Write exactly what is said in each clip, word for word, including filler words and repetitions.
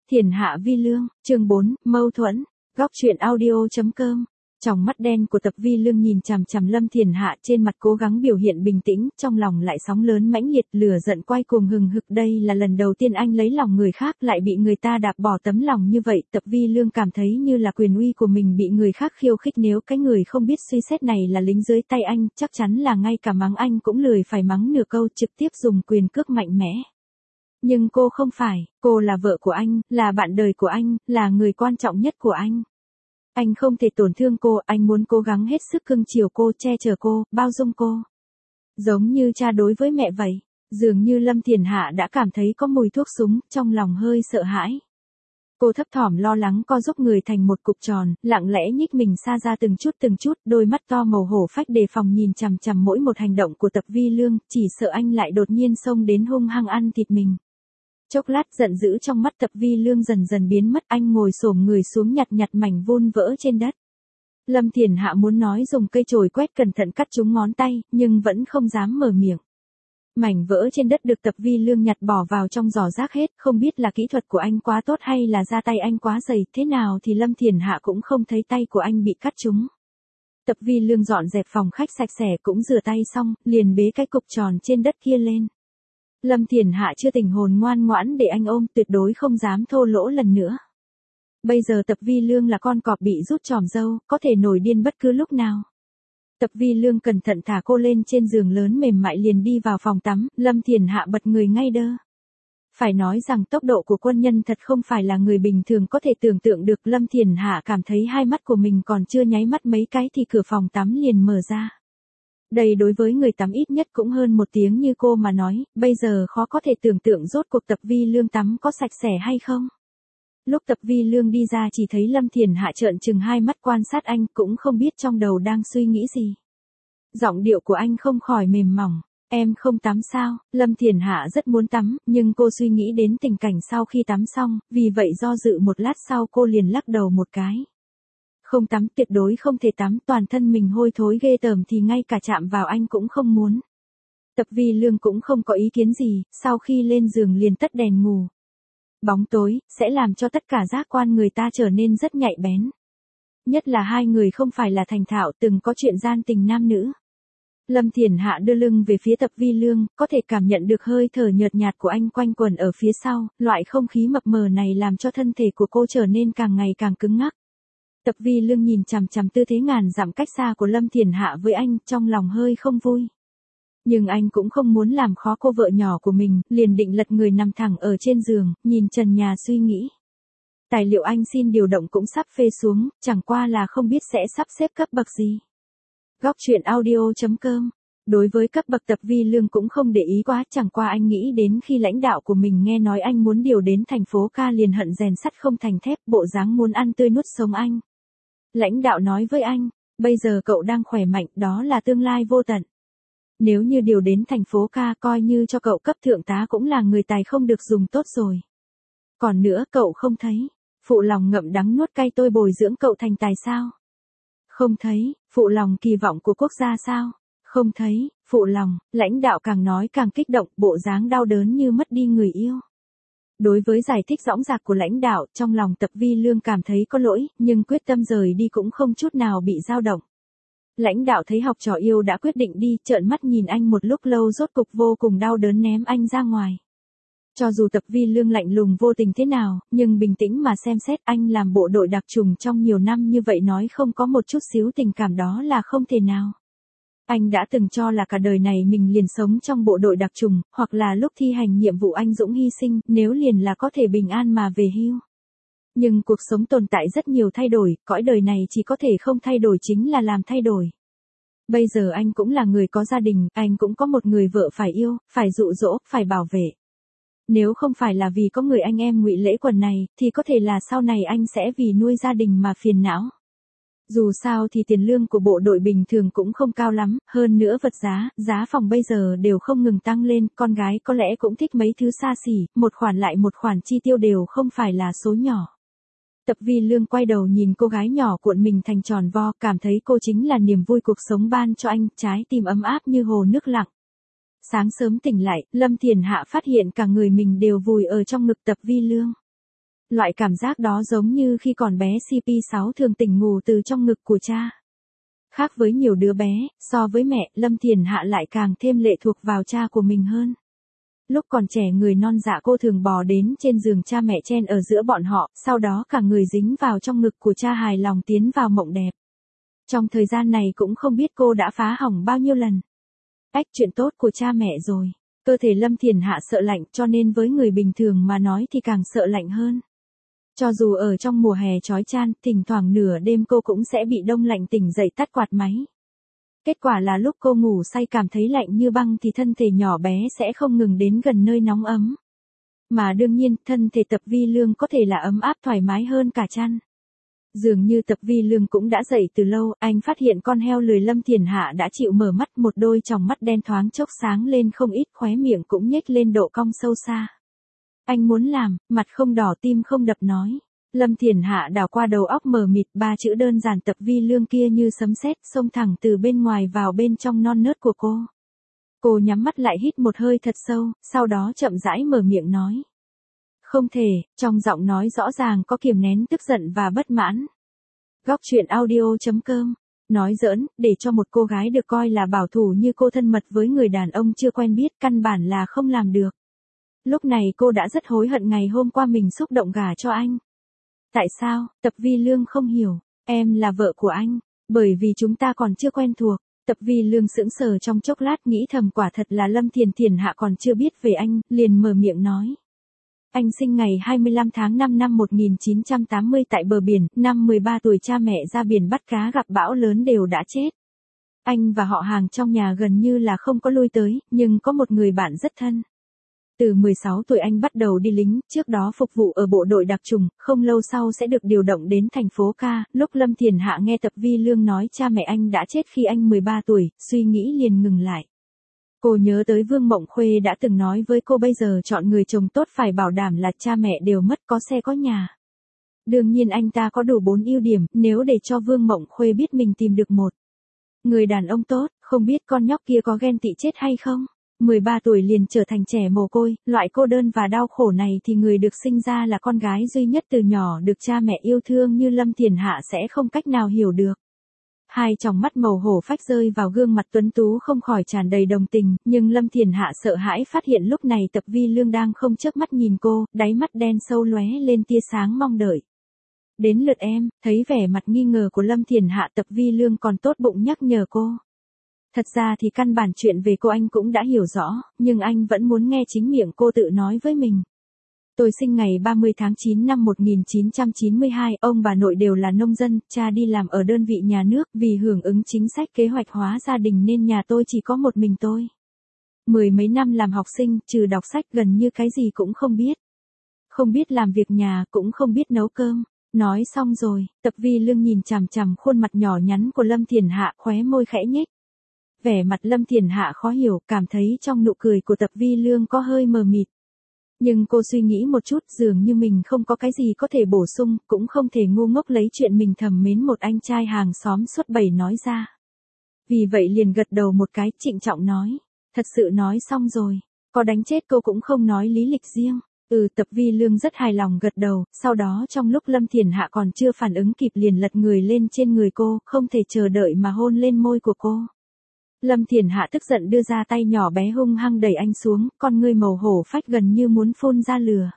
Thiền hạ vi lương, chương bốn, mâu thuẫn, góc truyện audio chấm com. Trong mắt đen của Tập Vi Lương nhìn chằm chằm Lâm Thiền Hạ, trên mặt cố gắng biểu hiện bình tĩnh, trong lòng lại sóng lớn mãnh liệt, lửa giận quay cuồng hừng hực. Đây là lần đầu tiên anh lấy lòng người khác lại bị người ta đạp bỏ tấm lòng như vậy. Tập Vi Lương cảm thấy như là quyền uy của mình bị người khác khiêu khích, nếu cái người không biết suy xét này là lính dưới tay anh, chắc chắn là ngay cả mắng anh cũng lười phải mắng nửa câu, trực tiếp dùng quyền cước mạnh mẽ. Nhưng cô không phải, cô là vợ của anh, là bạn đời của anh, là người quan trọng nhất của anh. Anh không thể tổn thương cô, anh muốn cố gắng hết sức cưng chiều cô, che chở cô, bao dung cô. Giống như cha đối với mẹ vậy. Dường như Lâm Thiền Hạ đã cảm thấy có mùi thuốc súng, trong lòng hơi sợ hãi. Cô thấp thỏm lo lắng co giúp người thành một cục tròn, lặng lẽ nhích mình xa ra từng chút từng chút, đôi mắt to màu hổ phách đề phòng nhìn chằm chằm mỗi một hành động của Tập Vi Lương, chỉ sợ anh lại đột nhiên xông đến hung hăng ăn thịt mình. Chốc lát giận dữ trong mắt Tập Vi Lương dần dần biến mất, anh ngồi xổm người xuống nhặt nhặt mảnh vụn vỡ trên đất. Lâm Thiền Hạ muốn nói dùng cây chổi quét cẩn thận cắt trúng ngón tay, nhưng vẫn không dám mở miệng. Mảnh vỡ trên đất được Tập Vi Lương nhặt bỏ vào trong giỏ rác hết, không biết là kỹ thuật của anh quá tốt hay là da tay anh quá dày, thế nào thì Lâm Thiền Hạ cũng không thấy tay của anh bị cắt trúng. Tập Vi Lương dọn dẹp phòng khách sạch sẽ cũng rửa tay xong, liền bế cái cục tròn trên đất kia lên. Lâm Thiền Hạ chưa tình hồn ngoan ngoãn để anh ôm, tuyệt đối không dám thô lỗ lần nữa. Bây giờ Tập Vi Lương là con cọp bị rút tròm râu, có thể nổi điên bất cứ lúc nào. Tập Vi Lương cẩn thận thả cô lên trên giường lớn mềm mại liền đi vào phòng tắm, Lâm Thiền Hạ bật người ngay đơ. Phải nói rằng tốc độ của quân nhân thật không phải là người bình thường có thể tưởng tượng được. Lâm Thiền Hạ cảm thấy hai mắt của mình còn chưa nháy mắt mấy cái thì cửa phòng tắm liền mở ra. Đây đối với người tắm ít nhất cũng hơn một tiếng như cô mà nói, bây giờ khó có thể tưởng tượng rốt cuộc Tập Vi Lương tắm có sạch sẽ hay không. Lúc Tập Vi Lương đi ra chỉ thấy Lâm Thiền Hạ trợn trừng hai mắt quan sát anh, cũng không biết trong đầu đang suy nghĩ gì. Giọng điệu của anh không khỏi mềm mỏng, em không tắm sao? Lâm Thiền Hạ rất muốn tắm, nhưng cô suy nghĩ đến tình cảnh sau khi tắm xong, vì vậy do dự một lát sau cô liền lắc đầu một cái. Không tắm, tuyệt đối không thể tắm, toàn thân mình hôi thối ghê tởm thì ngay cả chạm vào anh cũng không muốn. Tập Vi Lương cũng không có ý kiến gì, sau khi lên giường liền tắt đèn ngủ. Bóng tối, sẽ làm cho tất cả giác quan người ta trở nên rất nhạy bén. Nhất là hai người không phải là thành thạo từng có chuyện gian tình nam nữ. Lâm Thiền Hạ đưa lưng về phía Tập Vi Lương, có thể cảm nhận được hơi thở nhợt nhạt của anh quanh quẩn ở phía sau, loại không khí mập mờ này làm cho thân thể của cô trở nên càng ngày càng cứng ngắc. Tập Vi Lương nhìn chằm chằm tư thế ngàn dặm cách xa của Lâm Thiền Hạ với anh, trong lòng hơi không vui. Nhưng anh cũng không muốn làm khó cô vợ nhỏ của mình, liền định lật người nằm thẳng ở trên giường, nhìn trần nhà suy nghĩ. Tài liệu anh xin điều động cũng sắp phê xuống, chẳng qua là không biết sẽ sắp xếp cấp bậc gì. Góc truyện audio chấm com. Đối với cấp bậc Tập Vi Lương cũng không để ý quá, chẳng qua anh nghĩ đến khi lãnh đạo của mình nghe nói anh muốn điều đến thành phố ca liền hận rèn sắt không thành thép, bộ dáng muốn ăn tươi nuốt sống anh. Lãnh đạo nói với anh, bây giờ cậu đang khỏe mạnh, đó là tương lai vô tận. Nếu như điều đến thành phố ca coi như cho cậu cấp thượng tá cũng là người tài không được dùng tốt rồi. Còn nữa cậu không thấy, phụ lòng ngậm đắng nuốt cay tôi bồi dưỡng cậu thành tài sao? Không thấy, phụ lòng kỳ vọng của quốc gia sao? Không thấy, phụ lòng, lãnh đạo càng nói càng kích động, bộ dáng đau đớn như mất đi người yêu. Đối với giải thích dõng dạc của lãnh đạo, trong lòng Tập Vi Lương cảm thấy có lỗi, nhưng quyết tâm rời đi cũng không chút nào bị dao động. Lãnh đạo thấy học trò yêu đã quyết định đi, trợn mắt nhìn anh một lúc lâu rốt cục vô cùng đau đớn ném anh ra ngoài. Cho dù Tập Vi Lương lạnh lùng vô tình thế nào, nhưng bình tĩnh mà xem xét, anh làm bộ đội đặc trùng trong nhiều năm như vậy nói không có một chút xíu tình cảm đó là không thể nào. Anh đã từng cho là cả đời này mình liền sống trong bộ đội đặc trùng, hoặc là lúc thi hành nhiệm vụ anh dũng hy sinh, nếu liền là có thể bình an mà về hưu. Nhưng cuộc sống tồn tại rất nhiều thay đổi, cõi đời này chỉ có thể không thay đổi chính là làm thay đổi. Bây giờ anh cũng là người có gia đình, anh cũng có một người vợ phải yêu, phải dụ dỗ, phải bảo vệ. Nếu không phải là vì có người anh em Ngụy Lễ Quần này, thì có thể là sau này anh sẽ vì nuôi gia đình mà phiền não. Dù sao thì tiền lương của bộ đội bình thường cũng không cao lắm, hơn nữa vật giá, giá phòng bây giờ đều không ngừng tăng lên, con gái có lẽ cũng thích mấy thứ xa xỉ, một khoản lại một khoản chi tiêu đều không phải là số nhỏ. Tập Vi Lương quay đầu nhìn cô gái nhỏ cuộn mình thành tròn vo, cảm thấy cô chính là niềm vui cuộc sống ban cho anh, trái tim ấm áp như hồ nước lặng. Sáng sớm tỉnh lại, Lâm Thiền Hạ phát hiện cả người mình đều vùi ở trong ngực Tập Vi Lương. Loại cảm giác đó giống như khi còn bé xê pê sáu thường tỉnh ngủ từ trong ngực của cha. Khác với nhiều đứa bé, so với mẹ, Lâm Thiền Hạ lại càng thêm lệ thuộc vào cha của mình hơn. Lúc còn trẻ người non dạ cô thường bò đến trên giường cha mẹ chen ở giữa bọn họ, sau đó cả người dính vào trong ngực của cha hài lòng tiến vào mộng đẹp. Trong thời gian này cũng không biết cô đã phá hỏng bao nhiêu lần. Ách, chuyện tốt của cha mẹ rồi. Cơ thể Lâm Thiền Hạ sợ lạnh, cho nên với người bình thường mà nói thì càng sợ lạnh hơn. Cho dù ở trong mùa hè chói chang, thỉnh thoảng nửa đêm cô cũng sẽ bị đông lạnh tỉnh dậy tắt quạt máy. Kết quả là lúc cô ngủ say cảm thấy lạnh như băng thì thân thể nhỏ bé sẽ không ngừng đến gần nơi nóng ấm. Mà đương nhiên, thân thể Tập Vi Lương có thể là ấm áp thoải mái hơn cả chăn. Dường như Tập Vi Lương cũng đã dậy từ lâu, anh phát hiện con heo lười Lâm Thiền Hạ đã chịu mở mắt, một đôi tròng mắt đen thoáng chốc sáng lên không ít, khóe miệng cũng nhếch lên độ cong sâu xa. Anh muốn làm, mặt không đỏ tim không đập nói. Lâm Thiền Hạ đảo qua đầu óc mờ mịt, ba chữ đơn giản Tập Vi Lương kia như sấm sét xông thẳng từ bên ngoài vào bên trong non nớt của cô. Cô nhắm mắt lại hít một hơi thật sâu, sau đó chậm rãi mở miệng nói. Không thể, trong giọng nói rõ ràng có kiềm nén tức giận và bất mãn. Góc truyện audio chấm com. Nói giỡn, để cho một cô gái được coi là bảo thủ như cô thân mật với người đàn ông chưa quen biết căn bản là không làm được. Lúc này cô đã rất hối hận ngày hôm qua mình xúc động gả cho anh. Tại sao? Tập Vi Lương không hiểu. Em là vợ của anh. Bởi vì chúng ta còn chưa quen thuộc. Tập Vi Lương sững sờ trong chốc lát nghĩ thầm quả thật là Lâm Thiền Thiền Hạ còn chưa biết về anh, liền mở miệng nói. Anh sinh ngày hai mươi lăm tháng năm năm một nghìn chín trăm tám mươi tại bờ biển, năm mười ba tuổi cha mẹ ra biển bắt cá gặp bão lớn đều đã chết. Anh và họ hàng trong nhà gần như là không có lui tới, nhưng có một người bạn rất thân. Từ mười sáu tuổi anh bắt đầu đi lính, trước đó phục vụ ở bộ đội đặc trùng, không lâu sau sẽ được điều động đến thành phố Ca. Lúc Lâm Thiền Hạ nghe Tập Vi Lương nói cha mẹ anh đã chết khi anh mười ba tuổi, suy nghĩ liền ngừng lại. Cô nhớ tới Vương Mộng Khuê đã từng nói với cô bây giờ chọn người chồng tốt phải bảo đảm là cha mẹ đều mất, có xe có nhà. Đương nhiên anh ta có đủ bốn ưu điểm, nếu để cho Vương Mộng Khuê biết mình tìm được một người đàn ông tốt, không biết con nhóc kia có ghen tị chết hay không. mười ba tuổi liền trở thành trẻ mồ côi, loại cô đơn và đau khổ này thì người được sinh ra là con gái duy nhất từ nhỏ được cha mẹ yêu thương như Lâm Thiền Hạ sẽ không cách nào hiểu được. Hai tròng mắt màu hổ phách rơi vào gương mặt tuấn tú không khỏi tràn đầy đồng tình, nhưng Lâm Thiền Hạ sợ hãi phát hiện lúc này Tập Vi Lương đang không chớp mắt nhìn cô, đáy mắt đen sâu lóe lên tia sáng mong đợi. Đến lượt em, thấy vẻ mặt nghi ngờ của Lâm Thiền Hạ, Tập Vi Lương còn tốt bụng nhắc nhở cô. Thật ra thì căn bản chuyện về cô anh cũng đã hiểu rõ, nhưng anh vẫn muốn nghe chính miệng cô tự nói với mình. Tôi sinh ngày ba mươi tháng chín năm một nghìn chín trăm chín mươi hai, ông bà nội đều là nông dân, cha đi làm ở đơn vị nhà nước, vì hưởng ứng chính sách kế hoạch hóa gia đình nên nhà tôi chỉ có một mình tôi. Mười mấy năm làm học sinh, trừ đọc sách gần như cái gì cũng không biết. Không biết làm việc nhà, cũng không biết nấu cơm. Nói xong rồi, Tập Vi Lương nhìn chằm chằm khuôn mặt nhỏ nhắn của Lâm Thiền Hạ, khóe môi khẽ nhếch. Vẻ mặt Lâm Thiền Hạ khó hiểu, cảm thấy trong nụ cười của Tập Vi Lương có hơi mờ mịt. Nhưng cô suy nghĩ một chút, dường như mình không có cái gì có thể bổ sung, cũng không thể ngu ngốc lấy chuyện mình thầm mến một anh trai hàng xóm suốt bảy nói ra. Vì vậy liền gật đầu một cái, trịnh trọng nói. Thật sự nói xong rồi, có đánh chết cô cũng không nói lý lịch riêng. Ừ, Tập Vi Lương rất hài lòng gật đầu, sau đó trong lúc Lâm Thiền Hạ còn chưa phản ứng kịp liền lật người lên trên người cô, không thể chờ đợi mà hôn lên môi của cô. Lâm Thiền Hạ tức giận đưa ra tay nhỏ bé hung hăng đẩy anh xuống, con ngươi màu hổ phách gần như muốn phun ra lửa.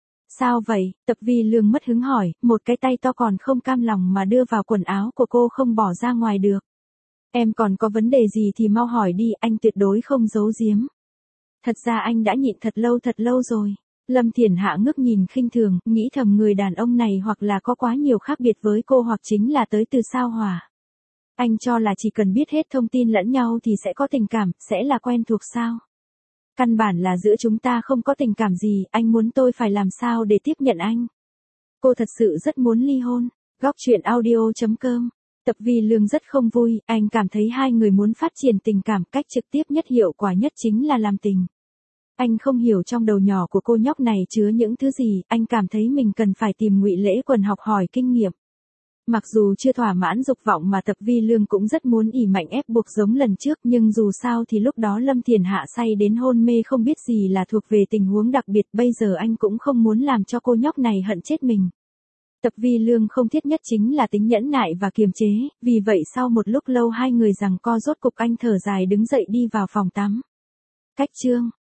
Sao vậy? Tập Vi Lương mất hứng hỏi, một cái tay to còn không cam lòng mà đưa vào quần áo của cô không bỏ ra ngoài được. Em còn có vấn đề gì thì mau hỏi đi, anh tuyệt đối không giấu giếm. Thật ra anh đã nhịn thật lâu thật lâu rồi. Lâm Thiền Hạ ngước nhìn khinh thường, nghĩ thầm người đàn ông này hoặc là có quá nhiều khác biệt với cô hoặc chính là tới từ sao Hỏa. Anh cho là chỉ cần biết hết thông tin lẫn nhau thì sẽ có tình cảm, sẽ là quen thuộc sao? Căn bản là giữa chúng ta không có tình cảm gì, anh muốn tôi phải làm sao để tiếp nhận anh? Cô thật sự rất muốn ly hôn. Góc truyện audio chấm com. Tập Vi Lương rất không vui, anh cảm thấy hai người muốn phát triển tình cảm, cách trực tiếp nhất hiệu quả nhất chính là làm tình. Anh không hiểu trong đầu nhỏ của cô nhóc này chứa những thứ gì, anh cảm thấy mình cần phải tìm Ngụy Lễ Quần học hỏi kinh nghiệm. Mặc dù chưa thỏa mãn dục vọng mà Tập Vi Lương cũng rất muốn ỷ mạnh ép buộc giống lần trước, nhưng dù sao thì lúc đó Lâm Thiền Hạ say đến hôn mê không biết gì là thuộc về tình huống đặc biệt, bây giờ anh cũng không muốn làm cho cô nhóc này hận chết mình. Tập Vi Lương không thiết nhất chính là tính nhẫn nại và kiềm chế, vì vậy sau một lúc lâu hai người giằng co rốt cục anh thở dài đứng dậy đi vào phòng tắm. Cách chương